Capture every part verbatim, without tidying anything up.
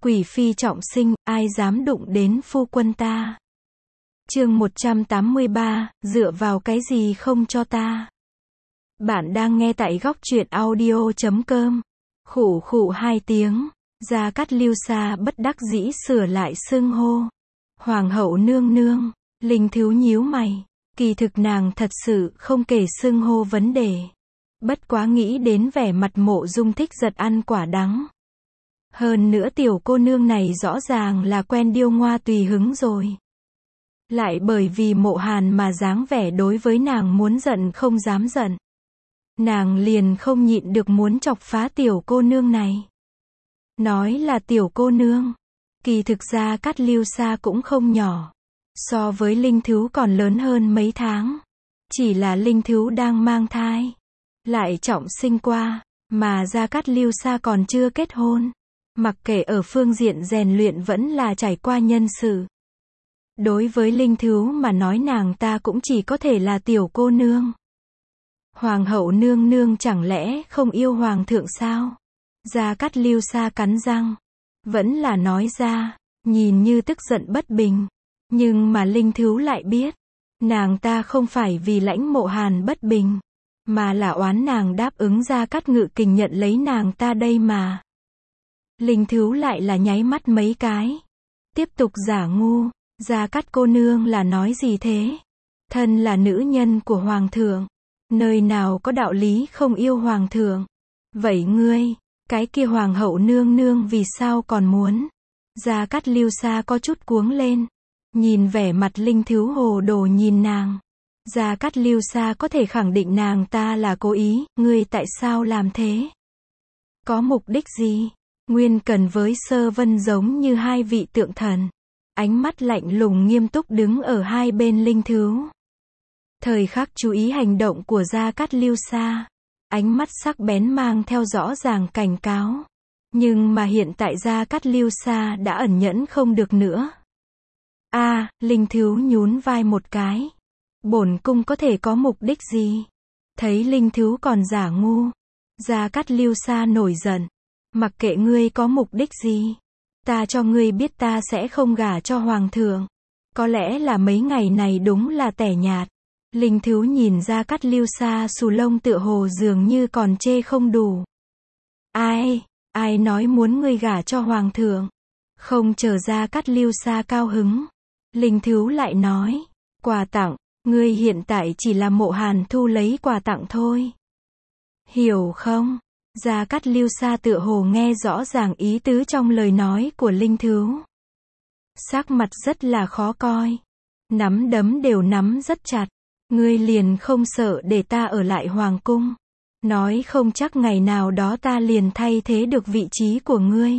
Quỷ phi trọng sinh, ai dám đụng đến phu quân ta. Chương một trăm tám mươi ba, dựa vào cái gì không cho ta. Bạn đang nghe tại góc truyện audio chấm com. Khụ khụ hai tiếng, Gia Cát Lưu Sa bất đắc dĩ sửa lại xưng hô. Hoàng hậu nương nương, Linh Thiếu nhíu mày, kỳ thực nàng thật sự không kể xưng hô vấn đề. Bất quá nghĩ đến vẻ mặt Mộ Dung Thích Giật ăn quả đắng. Hơn nữa tiểu cô nương này rõ ràng là quen điêu ngoa tùy hứng rồi. Lại bởi vì Mộ Hàn mà dáng vẻ đối với nàng muốn giận không dám giận. Nàng liền không nhịn được muốn chọc phá tiểu cô nương này. Nói là tiểu cô nương, kỳ thực ra Cát Lưu Sa cũng không nhỏ. So với Linh Thiếu còn lớn hơn mấy tháng. Chỉ là Linh Thiếu đang mang thai, lại trọng sinh qua, mà Gia Cát Lưu Sa còn chưa kết hôn. Mặc kệ ở phương diện rèn luyện vẫn là trải qua nhân sự. Đối với Linh Thiếu mà nói nàng ta cũng chỉ có thể là tiểu cô nương. Hoàng hậu nương nương chẳng lẽ không yêu hoàng thượng sao? Gia Cát Lưu Sa cắn răng, vẫn là nói ra, nhìn như tức giận bất bình. Nhưng mà Linh Thiếu lại biết, nàng ta không phải vì lãnh Mộ Hàn bất bình, mà là oán nàng đáp ứng Gia Cát Ngự Kình nhận lấy nàng ta đây mà. Linh Thiếu lại là nháy mắt mấy cái, tiếp tục giả ngu. Gia Cát cô nương là nói gì thế? Thân là nữ nhân của hoàng thượng, nơi nào có đạo lý không yêu hoàng thượng? Vậy ngươi, cái kia hoàng hậu nương nương vì sao còn muốn? Gia Cát Lưu Sa có chút cuống lên, nhìn vẻ mặt Linh Thiếu hồ đồ nhìn nàng. Gia Cát Lưu Sa có thể khẳng định nàng ta là cố ý, ngươi tại sao làm thế? Có mục đích gì? Nguyên Cần với Sơ Vân giống như hai vị tượng thần, ánh mắt lạnh lùng nghiêm túc đứng ở hai bên Linh Thiếu. Thời khắc chú ý hành động của Gia Cát Lưu Sa, ánh mắt sắc bén mang theo rõ ràng cảnh cáo. Nhưng mà hiện tại Gia Cát Lưu Sa đã ẩn nhẫn không được nữa. A, à, Linh Thiếu nhún vai một cái. Bổn cung có thể có mục đích gì? Thấy Linh Thiếu còn giả ngu, Gia Cát Lưu Sa nổi giận. Mặc kệ ngươi có mục đích gì, ta cho ngươi biết ta sẽ không gả cho hoàng thượng. Có lẽ là mấy ngày này đúng là tẻ nhạt. Linh Thiếu nhìn Gia Cát Lưu Sa xù lông tựa hồ dường như còn chê không đủ. Ai, ai nói muốn ngươi gả cho hoàng thượng? Không chờ Gia Cát Lưu Sa cao hứng, Linh Thiếu lại nói, quà tặng, ngươi hiện tại chỉ là Mộ Hàn thu lấy quà tặng thôi. Hiểu không? Gia Cát Lưu Sa tựa hồ nghe rõ ràng ý tứ trong lời nói của Linh Thiếu. Sắc mặt rất là khó coi. Nắm đấm đều nắm rất chặt. Ngươi liền không sợ để ta ở lại hoàng cung. Nói không chắc ngày nào đó ta liền thay thế được vị trí của ngươi.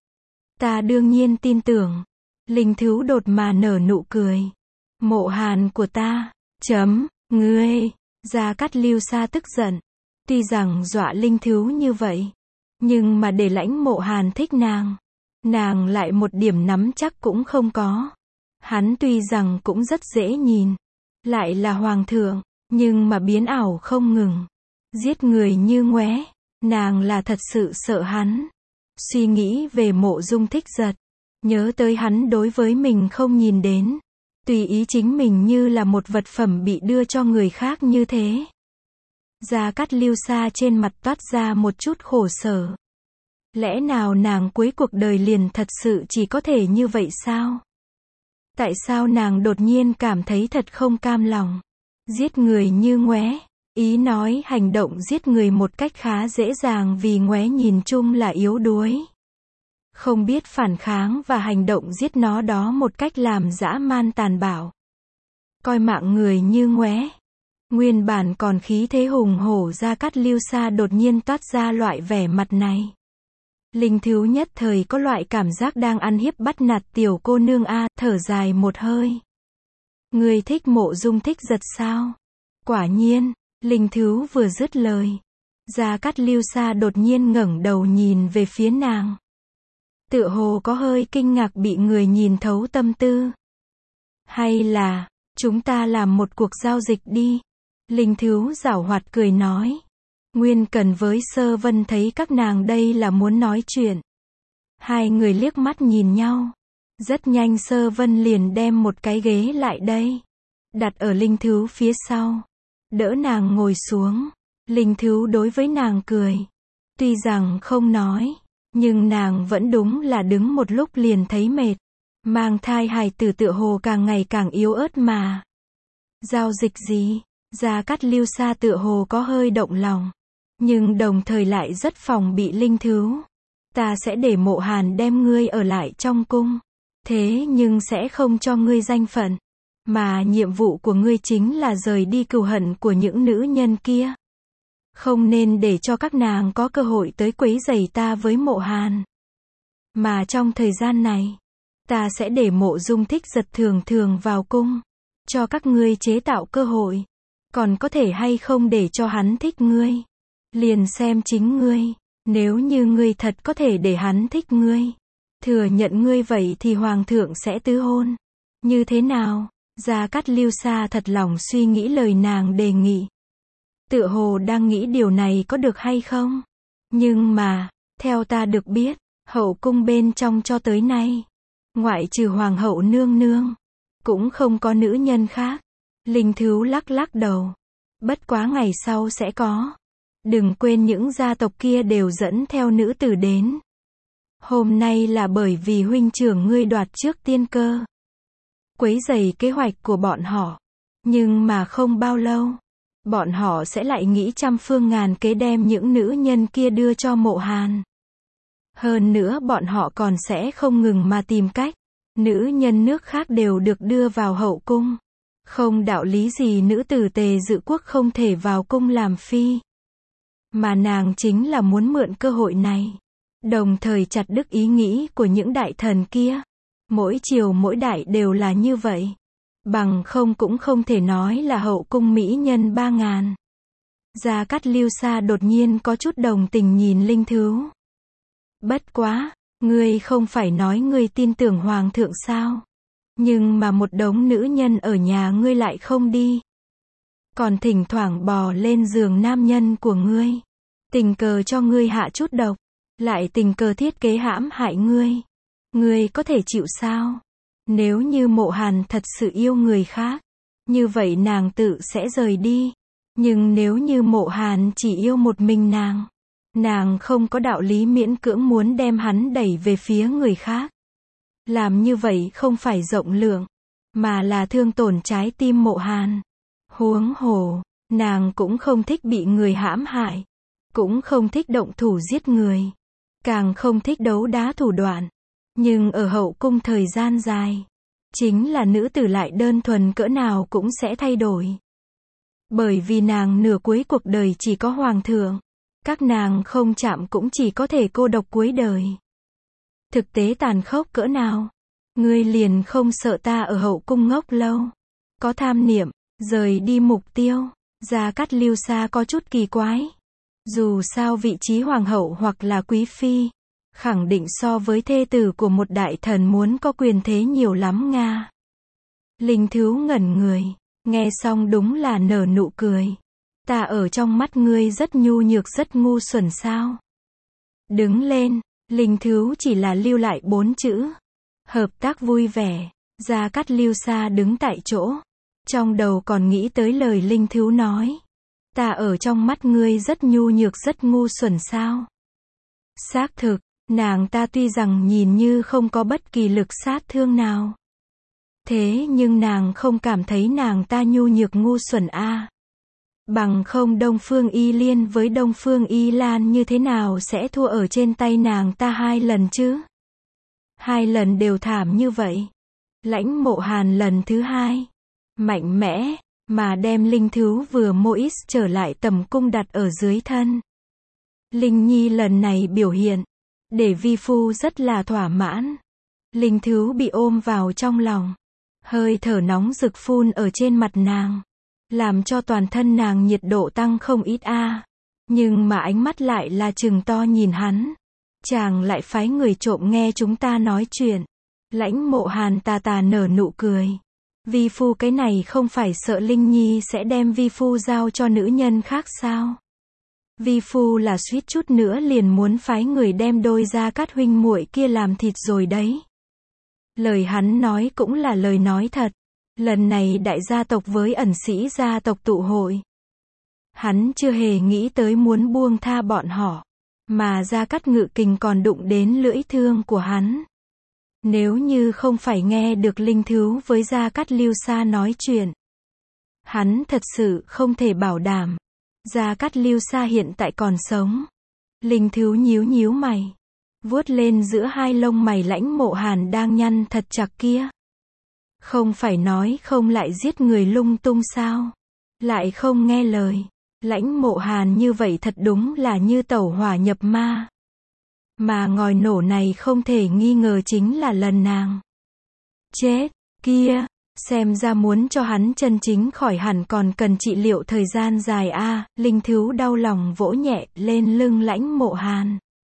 Ta đương nhiên tin tưởng. Linh Thiếu đột mà nở nụ cười. Mộ Hàn của ta, chấm, ngươi. Gia Cát Lưu Sa tức giận. Tuy rằng dọa Linh Thiếu như vậy, nhưng mà để lãnh Mộ Hàn thích nàng, nàng lại một điểm nắm chắc cũng không có. Hắn tuy rằng cũng rất dễ nhìn, lại là hoàng thượng, nhưng mà biến ảo không ngừng, giết người như ngoé, nàng là thật sự sợ hắn. Suy nghĩ về Mộ Dung Thích Giật, nhớ tới hắn đối với mình không nhìn đến, tùy ý chính mình như là một vật phẩm bị đưa cho người khác như thế. Gia Cát Lưu Sa trên mặt toát ra một chút khổ sở. Lẽ nào nàng cuối cuộc đời liền thật sự chỉ có thể như vậy sao? Tại sao nàng đột nhiên cảm thấy thật không cam lòng? Giết người như ngoé, ý nói hành động giết người một cách khá dễ dàng vì ngoé nhìn chung là yếu đuối. Không biết phản kháng và hành động giết nó đó một cách làm dã man tàn bạo. Coi mạng người như ngoé. Nguyên bản còn khí thế hùng hổ Gia Cát Lưu Sa đột nhiên toát ra loại vẻ mặt này. Linh Thiếu nhất thời có loại cảm giác đang ăn hiếp bắt nạt tiểu cô nương a, thở dài một hơi. Người thích Mộ Dung Thích Giật sao? Quả nhiên, Linh Thiếu vừa dứt lời, Gia Cát Lưu Sa đột nhiên ngẩng đầu nhìn về phía nàng. Tựa hồ có hơi kinh ngạc bị người nhìn thấu tâm tư. Hay là, chúng ta làm một cuộc giao dịch đi. Linh Thiếu giảo hoạt cười nói. Nguyên Cần với Sơ Vân thấy các nàng đây là muốn nói chuyện. Hai người liếc mắt nhìn nhau. Rất nhanh Sơ Vân liền đem một cái ghế lại đây, đặt ở Linh Thứu phía sau, đỡ nàng ngồi xuống. Linh Thứu đối với nàng cười. Tuy rằng không nói, nhưng nàng vẫn đúng là đứng một lúc liền thấy mệt. Mang thai hài tử tựa hồ càng ngày càng yếu ớt mà. Giao dịch gì? Gia Cát Lưu Sa tựa hồ có hơi động lòng, nhưng đồng thời lại rất phòng bị Linh Thứu. Ta sẽ để Mộ Hàn đem ngươi ở lại trong cung, thế nhưng sẽ không cho ngươi danh phận, mà nhiệm vụ của ngươi chính là rời đi cừu hận của những nữ nhân kia. Không nên để cho các nàng có cơ hội tới quấy rầy ta với Mộ Hàn. Mà trong thời gian này, ta sẽ để Mộ Dung Thích Giật thường thường vào cung, cho các ngươi chế tạo cơ hội. Còn có thể hay không để cho hắn thích ngươi, liền xem chính ngươi. Nếu như ngươi thật có thể để hắn thích ngươi, thừa nhận ngươi vậy thì hoàng thượng sẽ tứ hôn. Như thế nào? Gia Cát Lưu Sa thật lòng suy nghĩ lời nàng đề nghị. Tựa hồ đang nghĩ điều này có được hay không? Nhưng mà, theo ta được biết, hậu cung bên trong cho tới nay, ngoại trừ hoàng hậu nương nương, cũng không có nữ nhân khác. Linh Thứu lắc lắc đầu. Bất quá ngày sau sẽ có. Đừng quên những gia tộc kia đều dẫn theo nữ tử đến. Hôm nay là bởi vì huynh trưởng ngươi đoạt trước tiên cơ, quấy rầy kế hoạch của bọn họ. Nhưng mà không bao lâu, bọn họ sẽ lại nghĩ trăm phương ngàn kế đem những nữ nhân kia đưa cho Mộ Hàn. Hơn nữa bọn họ còn sẽ không ngừng mà tìm cách. Nữ nhân nước khác đều được đưa vào hậu cung. Không đạo lý gì nữ tử Tề Dự Quốc không thể vào cung làm phi. Mà nàng chính là muốn mượn cơ hội này, đồng thời chặt đứt ý nghĩ của những đại thần kia. Mỗi triều mỗi đại đều là như vậy. Bằng không cũng không thể nói là hậu cung mỹ nhân ba ngàn. Gia Cát Lưu Sa đột nhiên có chút đồng tình nhìn Linh Thứu. Bất quá, ngươi không phải nói ngươi tin tưởng hoàng thượng sao? Nhưng mà một đống nữ nhân ở nhà ngươi lại không đi. Còn thỉnh thoảng bò lên giường nam nhân của ngươi. Tình cờ cho ngươi hạ chút độc. Lại tình cờ thiết kế hãm hại ngươi. Ngươi có thể chịu sao? Nếu như Mộ Hàn thật sự yêu người khác, như vậy nàng tự sẽ rời đi. Nhưng nếu như Mộ Hàn chỉ yêu một mình nàng, nàng không có đạo lý miễn cưỡng muốn đem hắn đẩy về phía người khác. Làm như vậy không phải rộng lượng, mà là thương tổn trái tim Mộ Hàn. Huống hồ, nàng cũng không thích bị người hãm hại, cũng không thích động thủ giết người, càng không thích đấu đá thủ đoạn. Nhưng ở hậu cung thời gian dài, chính là nữ tử lại đơn thuần cỡ nào cũng sẽ thay đổi. Bởi vì nàng nửa cuối cuộc đời chỉ có hoàng thượng, các nàng không chạm cũng chỉ có thể cô độc cuối đời. Thực tế tàn khốc cỡ nào? Ngươi liền không sợ ta ở hậu cung ngốc lâu? Có tham niệm, rời đi mục tiêu. Gia Cát Lưu Sa có chút kỳ quái. Dù sao vị trí hoàng hậu hoặc là quý phi, khẳng định so với thê tử của một đại thần muốn có quyền thế nhiều lắm nga. Linh Thứu ngẩn người, nghe xong đúng là nở nụ cười. Ta ở trong mắt ngươi rất nhu nhược rất ngu xuẩn sao? Đứng lên. Linh Thứu chỉ là lưu lại bốn chữ. Hợp tác vui vẻ. Gia Cát Lưu Sa đứng tại chỗ. Trong đầu còn nghĩ tới lời Linh Thứu nói. Ta ở trong mắt ngươi rất nhu nhược rất ngu xuẩn sao? Xác thực, nàng ta tuy rằng nhìn như không có bất kỳ lực sát thương nào. Thế nhưng nàng không cảm thấy nàng ta nhu nhược ngu xuẩn a. À. Bằng không Đông Phương Y Liên với Đông Phương Y Lan như thế nào sẽ thua ở trên tay nàng ta hai lần chứ? Hai lần đều thảm như vậy. Lãnh Mộ Hàn lần thứ hai, mạnh mẽ, mà đem Linh Thứu vừa mô ít trở lại tầm cung đặt ở dưới thân. Linh Nhi lần này biểu hiện, để vi phu rất là thỏa mãn. Linh Thứu bị ôm vào trong lòng, hơi thở nóng rực phun ở trên mặt nàng, làm cho toàn thân nàng nhiệt độ tăng không ít a. À. Nhưng mà ánh mắt lại là trừng to nhìn hắn. Chàng lại phái người trộm nghe chúng ta nói chuyện. Lãnh Mộ Hàn tà tà nở nụ cười. Vi phu cái này không phải sợ Linh Nhi sẽ đem vi phu giao cho nữ nhân khác sao? Vi phu là suýt chút nữa liền muốn phái người đem đôi Gia Cát huynh muội kia làm thịt rồi đấy. Lời hắn nói cũng là lời nói thật. Lần này đại gia tộc với ẩn sĩ gia tộc tụ hội. Hắn chưa hề nghĩ tới muốn buông tha bọn họ. Mà Gia Cát Ngự Kình còn đụng đến lưỡi thương của hắn. Nếu như không phải nghe được Linh Thứu với Gia Cát Lưu Sa nói chuyện. Hắn thật sự không thể bảo đảm. Gia Cát Lưu Sa hiện tại còn sống. Linh Thứu nhíu nhíu mày. Vuốt lên giữa hai lông mày Lãnh Mộ Hàn đang nhăn thật chặt kia. Không phải nói không lại giết người lung tung sao? Lại không nghe lời. Lãnh Mộ Hàn như vậy thật đúng là như tẩu hỏa nhập ma. Mà ngòi nổ này không thể nghi ngờ chính là lần nàng chết kia. Xem ra muốn cho hắn chân chính khỏi hẳn còn cần trị liệu thời gian dài a. À, Linh Thứu đau lòng vỗ nhẹ lên lưng Lãnh Mộ Hàn.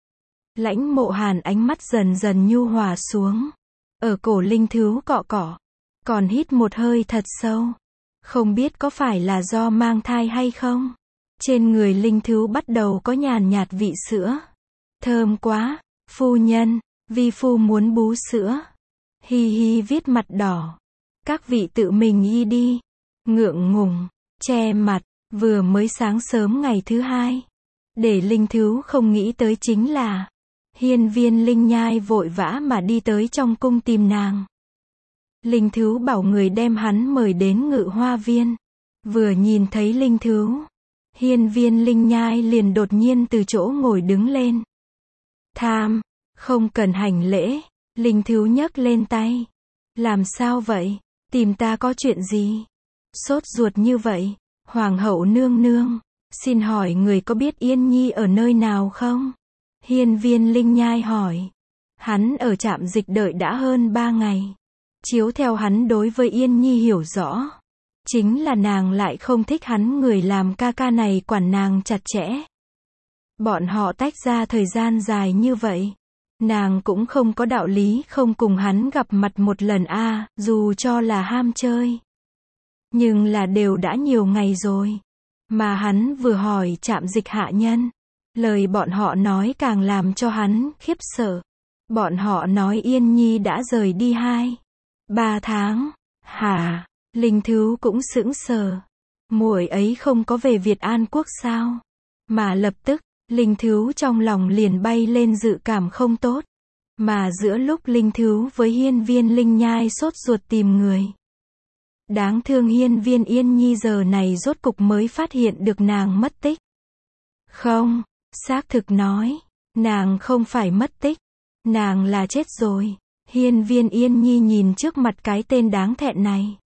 Lãnh Mộ Hàn ánh mắt dần dần nhu hòa xuống. Ở cổ Linh Thứu cọ cọ. Còn hít một hơi thật sâu. Không biết có phải là do mang thai hay không? Trên người Linh Thứu bắt đầu có nhàn nhạt vị sữa. Thơm quá. Phu nhân, vi phu muốn bú sữa. Hi hi viết mặt đỏ. Các vị tự mình y đi. Ngượng ngùng, che mặt, vừa mới sáng sớm ngày thứ hai. Để Linh Thứu không nghĩ tới chính là Hiên Viên Linh Nhai vội vã mà đi tới trong cung tìm nàng. Linh Thứu bảo người đem hắn mời đến Ngự Hoa Viên. Vừa nhìn thấy Linh Thứu, Hiên Viên Linh Nhai liền đột nhiên từ chỗ ngồi đứng lên. Tham, không cần hành lễ. Linh Thứu nhấc lên tay. Làm sao vậy? Tìm ta có chuyện gì? Sốt ruột như vậy. Hoàng hậu nương nương, xin hỏi người có biết Yên Nhi ở nơi nào không? Hiên Viên Linh Nhai hỏi. Hắn ở trạm dịch đợi đã hơn ba ngày. Chiếu theo hắn đối với Yên Nhi hiểu rõ. Chính là nàng lại không thích hắn người làm ca ca này quản nàng chặt chẽ. Bọn họ tách ra thời gian dài như vậy. Nàng cũng không có đạo lý không cùng hắn gặp mặt một lần a, à, dù cho là ham chơi. Nhưng là đều đã nhiều ngày rồi. Mà hắn vừa hỏi trạm dịch hạ nhân. Lời bọn họ nói càng làm cho hắn khiếp sợ. Bọn họ nói Yên Nhi đã rời đi hai, ba tháng. Hả? Linh Thứu cũng sững sờ. Muội ấy không có về Việt An Quốc sao? Mà lập tức, Linh Thứu trong lòng liền bay lên dự cảm không tốt. Mà giữa lúc Linh Thứu với Hiên Viên Linh Nhai sốt ruột tìm người. Đáng thương Hiên Viên Yên Nhi giờ này rốt cục mới phát hiện được nàng mất tích. Không, xác thực nói, nàng không phải mất tích, nàng là chết rồi. Hiên Viên Yên Nhi nhìn trước mặt cái tên đáng thẹn này.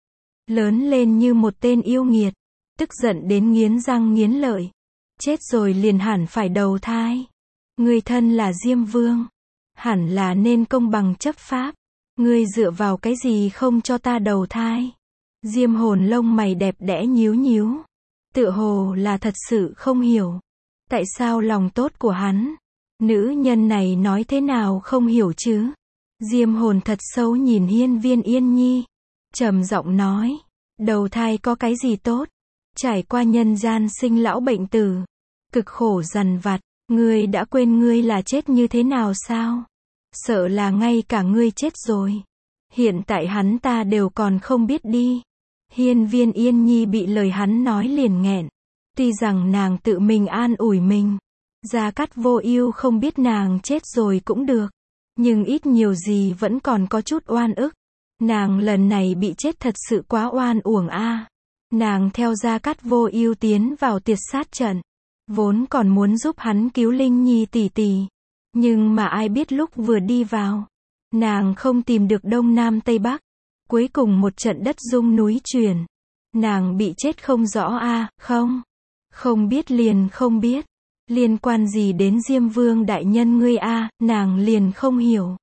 Lớn lên như một tên yêu nghiệt, tức giận đến nghiến răng nghiến lợi. Chết rồi liền hẳn phải đầu thai. Người thân là Diêm Vương, hẳn là nên công bằng chấp pháp. Ngươi dựa vào cái gì không cho ta đầu thai? Diêm Hồn lông mày đẹp đẽ nhíu nhíu. Tựa hồ là thật sự không hiểu. Tại sao lòng tốt của hắn? Nữ nhân này nói thế nào không hiểu chứ? Diêm Hồn thật sâu nhìn Hiên Viên Yên Nhi. Trầm giọng nói. Đầu thai có cái gì tốt? Trải qua nhân gian sinh lão bệnh tử. Cực khổ dằn vặt. Ngươi đã quên ngươi là chết như thế nào sao? Sợ là ngay cả ngươi chết rồi. Hiện tại hắn ta đều còn không biết đi. Hiên Viên Yên Nhi bị lời hắn nói liền nghẹn. Tuy rằng nàng tự mình an ủi mình. Gia Cát Vô Ưu không biết nàng chết rồi cũng được. Nhưng ít nhiều gì vẫn còn có chút oan ức. Nàng lần này bị chết thật sự quá oan uổng a. À. Nàng theo Gia Cát Vô Ưu tiến vào Tiệt Sát trận. Vốn còn muốn giúp hắn cứu Linh Nhi tỷ tỷ. Nhưng mà ai biết lúc vừa đi vào. Nàng không tìm được Đông Nam Tây Bắc. Cuối cùng một trận đất rung núi chuyển. Nàng bị chết không rõ a. À, không. Không biết liền không biết. Liên quan gì đến Diêm Vương đại nhân ngươi a, à, nàng liền không hiểu.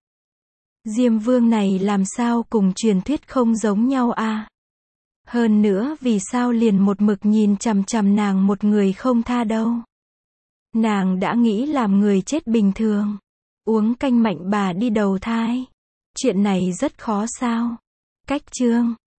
Diêm Vương này làm sao cùng truyền thuyết không giống nhau a? À? Hơn nữa vì sao liền một mực nhìn chằm chằm nàng một người không tha đâu. Nàng đã nghĩ làm người chết bình thường. Uống canh mạnh bà đi đầu thai. Chuyện này rất khó sao. Cách chương